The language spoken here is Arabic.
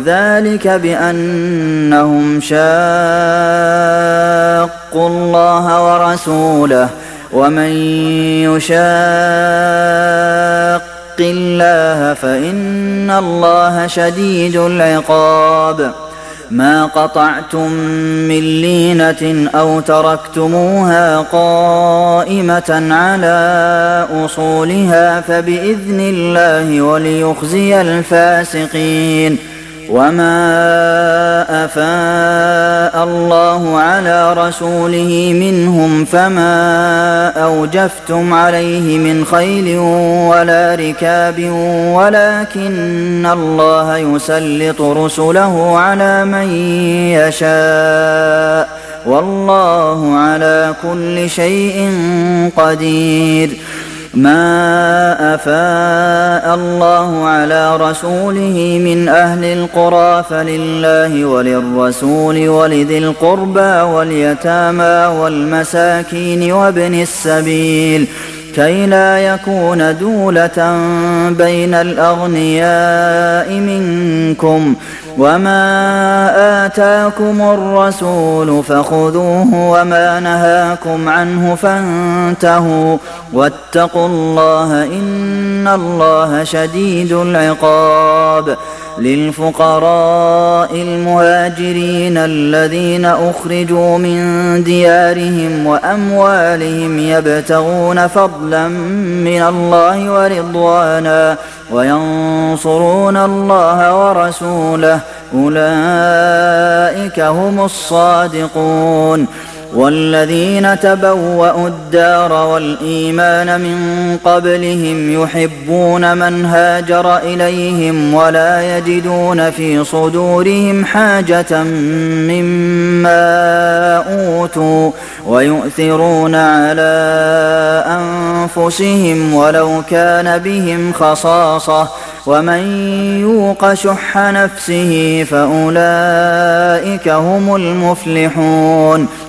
ذلك بأنهم شاقوا الله ورسوله ومن يشاق الله فإن الله شديد العقاب ما قطعتم من لينة أو تركتموها قائمة على أصولها فبإذن الله وليخزي الفاسقين وما أفاء الله على رسوله منهم فما أوجفتم عليه من خيل ولا ركاب ولكن الله يسلط رسله على من يشاء والله على كل شيء قدير ما أفاء الله على رسوله من أهل القرى فلله وللرسول ولذي القربى واليتامى والمساكين وابن السبيل كي لا يكون دولة بين الأغنياء منكم وما آتاكم الرسول فخذوه وما نهاكم عنه فانتهوا واتقوا الله إن الله شديد العقاب للفقراء المهاجرين الذين أخرجوا من ديارهم وأموالهم يبتغون فضلا من الله ورضوانا وينصرون الله ورسوله أولئك هم الصادقون والذين تبوأوا الدار والإيمان من قبلهم يحبون من هاجر إليهم ولا يجدون في صدورهم حاجة مما أوتوا ويؤثرون على أنفسهم ولو كان بهم خصاصة ومن يوق شح نفسه فأولئك هم المفلحون